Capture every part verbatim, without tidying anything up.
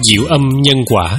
Diệu âm nhân quả.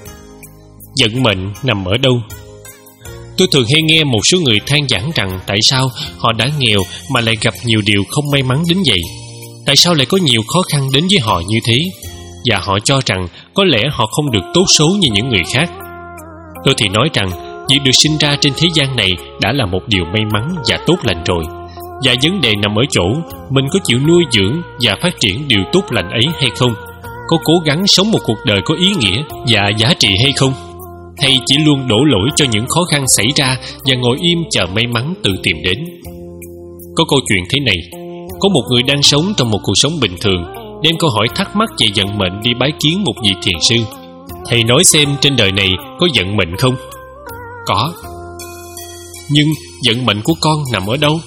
Vận mệnh nằm ở đâu? Tôi thường hay nghe một số người than vãn rằng tại sao họ đã nghèo mà lại gặp nhiều điều không may mắn đến vậy. Tại sao lại có nhiều khó khăn đến với họ như thế? Và họ cho rằng có lẽ họ không được tốt số như những người khác. Tôi thì nói rằng việc được sinh ra trên thế gian này đã là một điều may mắn và tốt lành rồi. Và vấn đề nằm ở chỗ mình có chịu nuôi dưỡng và phát triển điều tốt lành ấy hay không, có cố gắng sống một cuộc đời có ý nghĩa và giá trị hay không, hay chỉ luôn đổ lỗi cho những khó khăn xảy ra và ngồi im chờ may mắn tự tìm đến. Có câu chuyện thế này: có một người đang sống trong một cuộc sống bình thường, đem câu hỏi thắc mắc về vận mệnh đi bái kiến một vị thiền sư. Thầy nói xem trên đời này có vận mệnh không? Có. Nhưng vận mệnh của con nằm ở đâu?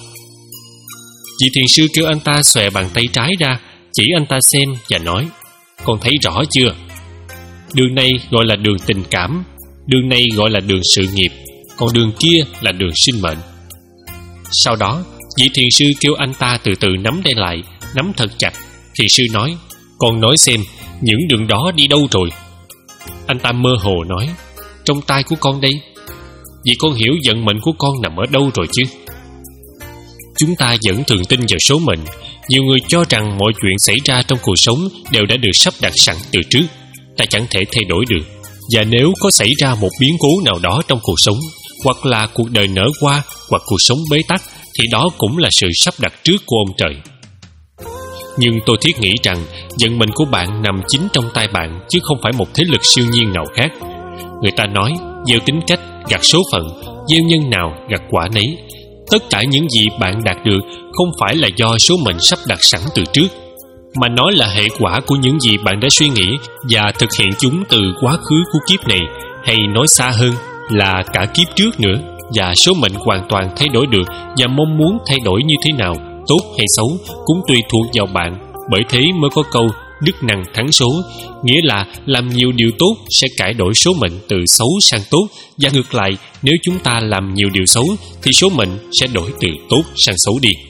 Vị thiền sư kêu anh ta xòe bàn tay trái ra, chỉ anh ta xem và nói: con thấy rõ chưa? Đường này gọi là đường tình cảm, đường này gọi là đường sự nghiệp, còn đường kia là đường sinh mệnh. Sau đó, vị thiền sư kêu anh ta từ từ nắm tay lại, nắm thật chặt. Thiền sư nói: con nói xem, những đường đó đi đâu rồi? Anh ta mơ hồ nói: trong tay của con đây. Vì con hiểu vận mệnh của con nằm ở đâu rồi chứ? Chúng ta vẫn thường tin vào số mệnh. Nhiều người cho rằng mọi chuyện xảy ra trong cuộc sống đều đã được sắp đặt sẵn từ trước, ta chẳng thể thay đổi được. Và nếu có xảy ra một biến cố nào đó trong cuộc sống, hoặc là cuộc đời nở hoa, hoặc cuộc sống bế tắc, thì đó cũng là sự sắp đặt trước của ông trời. Nhưng tôi thiết nghĩ rằng vận mệnh của bạn nằm chính trong tay bạn, chứ không phải một thế lực siêu nhiên nào khác. Người ta nói gieo tính cách gặt số phận, gieo nhân nào gặt quả nấy. Tất cả những gì bạn đạt được không phải là do số mệnh sắp đặt sẵn từ trước, mà nó là hệ quả của những gì bạn đã suy nghĩ và thực hiện chúng từ quá khứ của kiếp này, hay nói xa hơn là cả kiếp trước nữa. Và số mệnh hoàn toàn thay đổi được, và mong muốn thay đổi như thế nào, tốt hay xấu, cũng tùy thuộc vào bạn. Bởi thế mới có câu đức năng thắng số, nghĩa là làm nhiều điều tốt sẽ cải đổi số mệnh từ xấu sang tốt, và ngược lại, nếu chúng ta làm nhiều điều xấu thì số mệnh sẽ đổi từ tốt sang xấu đi.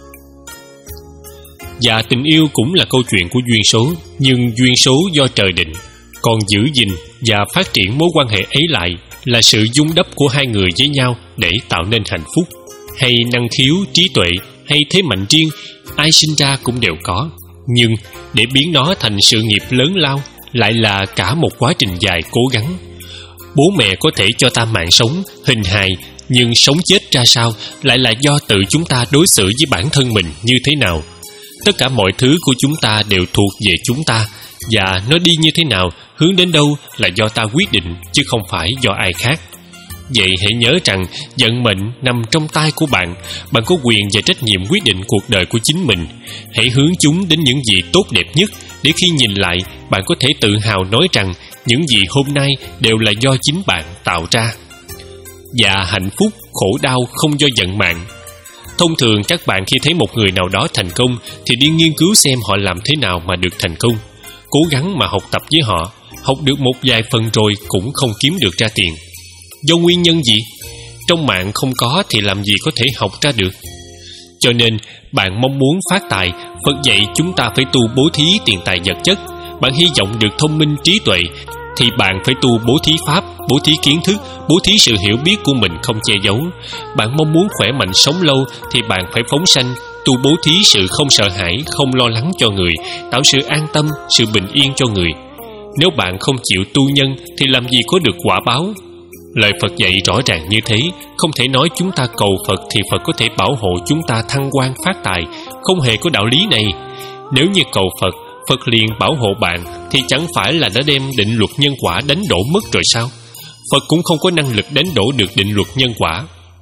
Và tình yêu cũng là câu chuyện của duyên số, nhưng duyên số do trời định, còn giữ gìn và phát triển mối quan hệ ấy lại là sự dung đắp của hai người với nhau để tạo nên hạnh phúc. Hay năng khiếu, trí tuệ, hay thế mạnh riêng, ai sinh ra cũng đều có. Nhưng để biến nó thành sự nghiệp lớn lao lại là cả một quá trình dài cố gắng. Bố mẹ có thể cho ta mạng sống, hình hài, nhưng sống chết ra sao lại là do tự chúng ta đối xử với bản thân mình như thế nào. Tất cả mọi thứ của chúng ta đều thuộc về chúng ta, và nó đi như thế nào, hướng đến đâu là do ta quyết định, chứ không phải do ai khác. Vậy hãy nhớ rằng vận mệnh nằm trong tay của bạn. Bạn có quyền và trách nhiệm quyết định cuộc đời của chính mình. Hãy hướng chúng đến những gì tốt đẹp nhất, để khi nhìn lại, bạn có thể tự hào nói rằng những gì hôm nay đều là do chính bạn tạo ra. Và hạnh phúc, khổ đau không do vận mạng. Thông thường các bạn khi thấy một người nào đó thành công thì đi nghiên cứu xem họ làm thế nào mà được thành công. Cố gắng mà học tập với họ. Học được một vài phần rồi cũng không kiếm được ra tiền. Do nguyên nhân gì? Trong mạng không có thì làm gì có thể học ra được. Cho nên bạn mong muốn phát tài, Phật dạy chúng ta phải tu bố thí tiền tài vật chất. Bạn hy vọng được thông minh trí tuệ thì bạn phải tu bố thí pháp, bố thí kiến thức, bố thí sự hiểu biết của mình không che giấu. Bạn mong muốn khỏe mạnh sống lâu thì bạn phải phóng sanh, tu bố thí sự không sợ hãi, không lo lắng cho người, tạo sự an tâm, sự bình yên cho người. Nếu bạn không chịu tu nhân thì làm gì có được quả báo. Lời Phật dạy rõ ràng như thế, không thể nói chúng ta cầu Phật thì Phật có thể bảo hộ chúng ta thăng quan phát tài. Không hề có đạo lý này. Nếu như cầu Phật, Phật liền bảo hộ bạn, thì chẳng phải là đã đem định luật nhân quả đánh đổ mất rồi sao? Phật cũng không có năng lực đánh đổ được định luật nhân quả.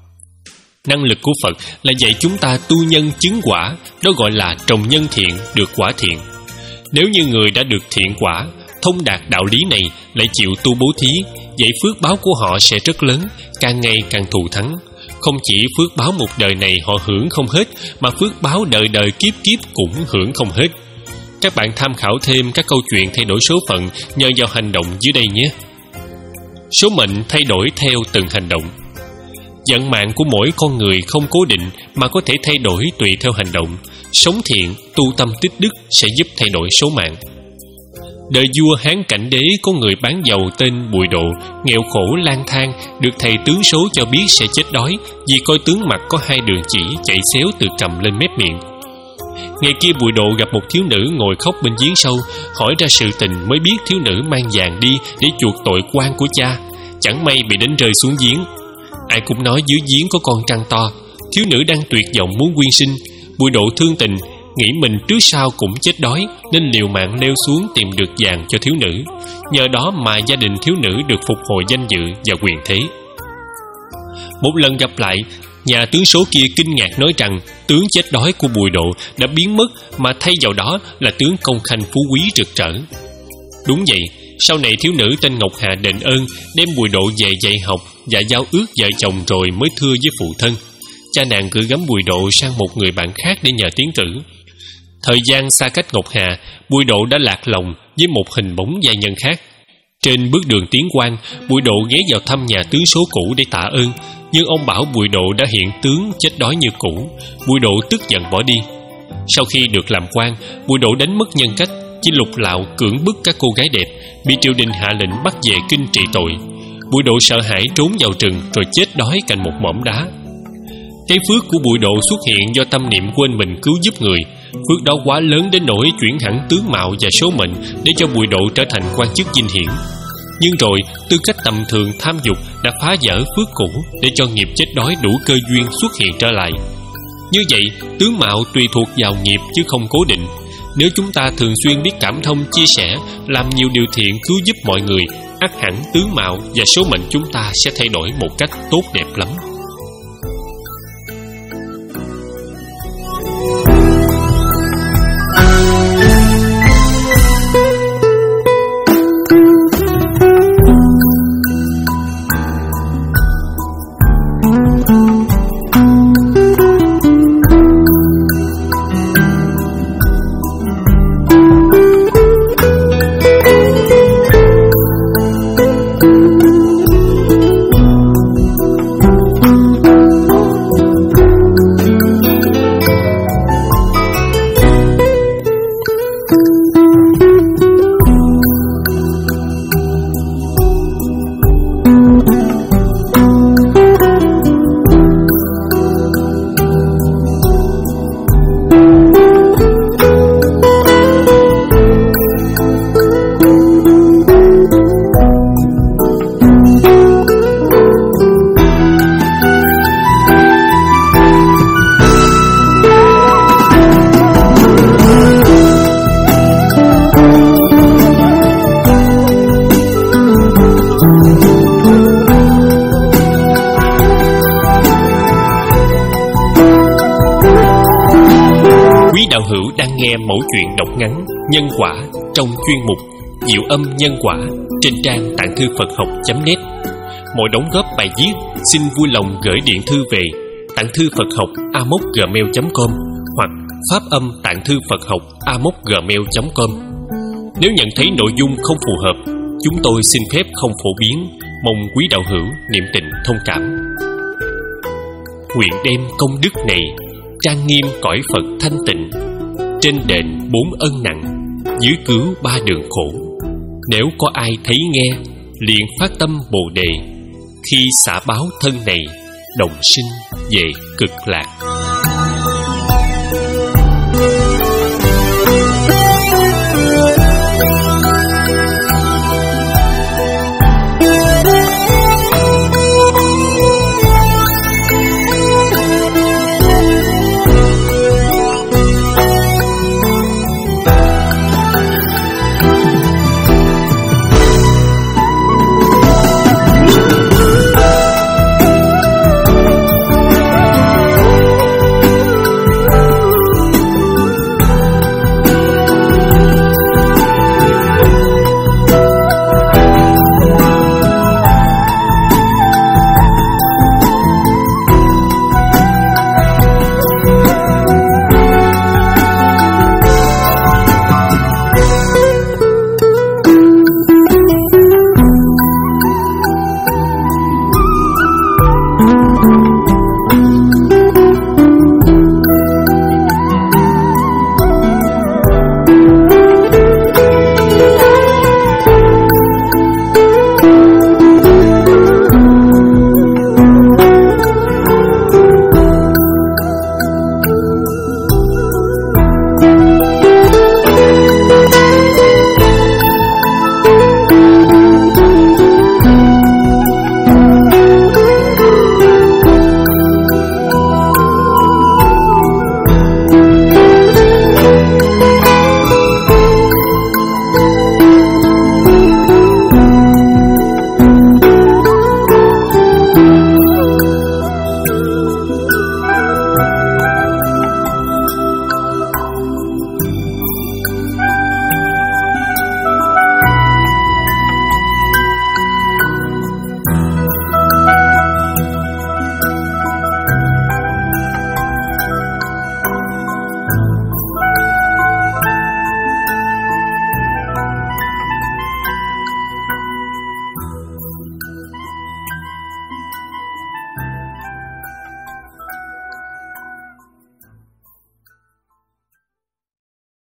Năng lực của Phật là dạy chúng ta tu nhân chứng quả, đó gọi là trồng nhân thiện được quả thiện. Nếu như người đã được thiện quả, thông đạt đạo lý này, lại chịu tu bố thí, vậy phước báo của họ sẽ rất lớn, càng ngày càng thù thắng. Không chỉ phước báo một đời này họ hưởng không hết, mà phước báo đời đời kiếp kiếp cũng hưởng không hết. Các bạn tham khảo thêm các câu chuyện thay đổi số phận nhờ vào hành động dưới đây nhé. Số mệnh thay đổi theo từng hành động. Vận mạng của mỗi con người không cố định mà có thể thay đổi tùy theo hành động. Sống thiện, tu tâm tích đức sẽ giúp thay đổi số mạng. Đời vua Hán Cảnh Đế có người bán dầu tên Bùi Độ, nghèo khổ lang thang, được thầy tướng số cho biết sẽ chết đói vì coi tướng mặt có hai đường chỉ chạy xéo từ cằm lên mép miệng. Ngày kia Bùi Độ gặp một thiếu nữ ngồi khóc bên giếng sâu, hỏi ra sự tình mới biết thiếu nữ mang vàng đi để chuộc tội quan của cha, chẳng may bị đánh rơi xuống giếng. Ai cũng nói dưới giếng có con trăng to. Thiếu nữ đang tuyệt vọng muốn quyên sinh. Bùi Độ thương tình, nghĩ mình trước sau cũng chết đói, nên liều mạng leo xuống tìm được vàng cho thiếu nữ. Nhờ đó mà gia đình thiếu nữ được phục hồi danh dự và quyền thế. Một lần gặp lại, nhà tướng số kia kinh ngạc nói rằng tướng chết đói của Bùi Độ đã biến mất, mà thay vào đó là tướng công khanh phú quý rực rỡ. Đúng vậy, sau này thiếu nữ tên Ngọc Hà đền ơn, đem Bùi Độ về dạy học và giao ước vợ chồng rồi mới thưa với phụ thân. Cha nàng gửi gắm Bùi Độ sang một người bạn khác để nhờ tiến cử. Thời gian xa cách Ngọc Hà, Bùi Độ đã lạc lòng với một hình bóng giai nhân khác. Trên bước đường tiến quan, Bùi Độ ghé vào thăm nhà tướng số cũ để tạ ơn, nhưng ông bảo Bùi Độ đã hiện tướng chết đói như cũ. Bùi Độ tức giận bỏ đi. Sau khi được làm quan, Bùi Độ đánh mất nhân cách, chỉ lục lạo cưỡng bức các cô gái đẹp, bị triều đình hạ lệnh bắt về kinh trị tội. Bùi Độ sợ hãi trốn vào rừng rồi chết đói cạnh một mỏm đá. Cái phước của Bùi Độ xuất hiện do tâm niệm quên mình cứu giúp người. Phước đó quá lớn đến nỗi chuyển hẳn tướng mạo và số mệnh để cho Bùi Độ trở thành quan chức vinh hiển. Nhưng rồi tư cách tầm thường tham dục đã phá vỡ phước cũ để cho nghiệp chết đói đủ cơ duyên xuất hiện trở lại. Như vậy, tướng mạo tùy thuộc vào nghiệp chứ không cố định. Nếu chúng ta thường xuyên biết cảm thông, chia sẻ, làm nhiều điều thiện cứu giúp mọi người, ắt hẳn tướng mạo và số mệnh chúng ta sẽ thay đổi một cách tốt đẹp lắm. Nghe mẫu chuyện đọc ngắn Nhân Quả trong chuyên mục Diệu Âm Nhân Quả trên trang tạng thư Phật học chấm net. Mọi đóng góp bài viết xin vui lòng gửi điện thư về tạng thư Phật học a m o c gmail chấm com hoặc phát âm tạng thư Phật học a m o c gmail chấm com. Nếu nhận thấy nội dung không phù hợp, chúng tôi xin phép không phổ biến, mong quý đạo hữu niệm tình thông cảm. Nguyện đem công đức này trang nghiêm cõi Phật thanh tịnh, trên đền bốn ân nặng, dưới cứu ba đường khổ. Nếu có ai thấy nghe, liền phát tâm Bồ Đề, khi xả báo thân này, đồng sinh về cực lạc.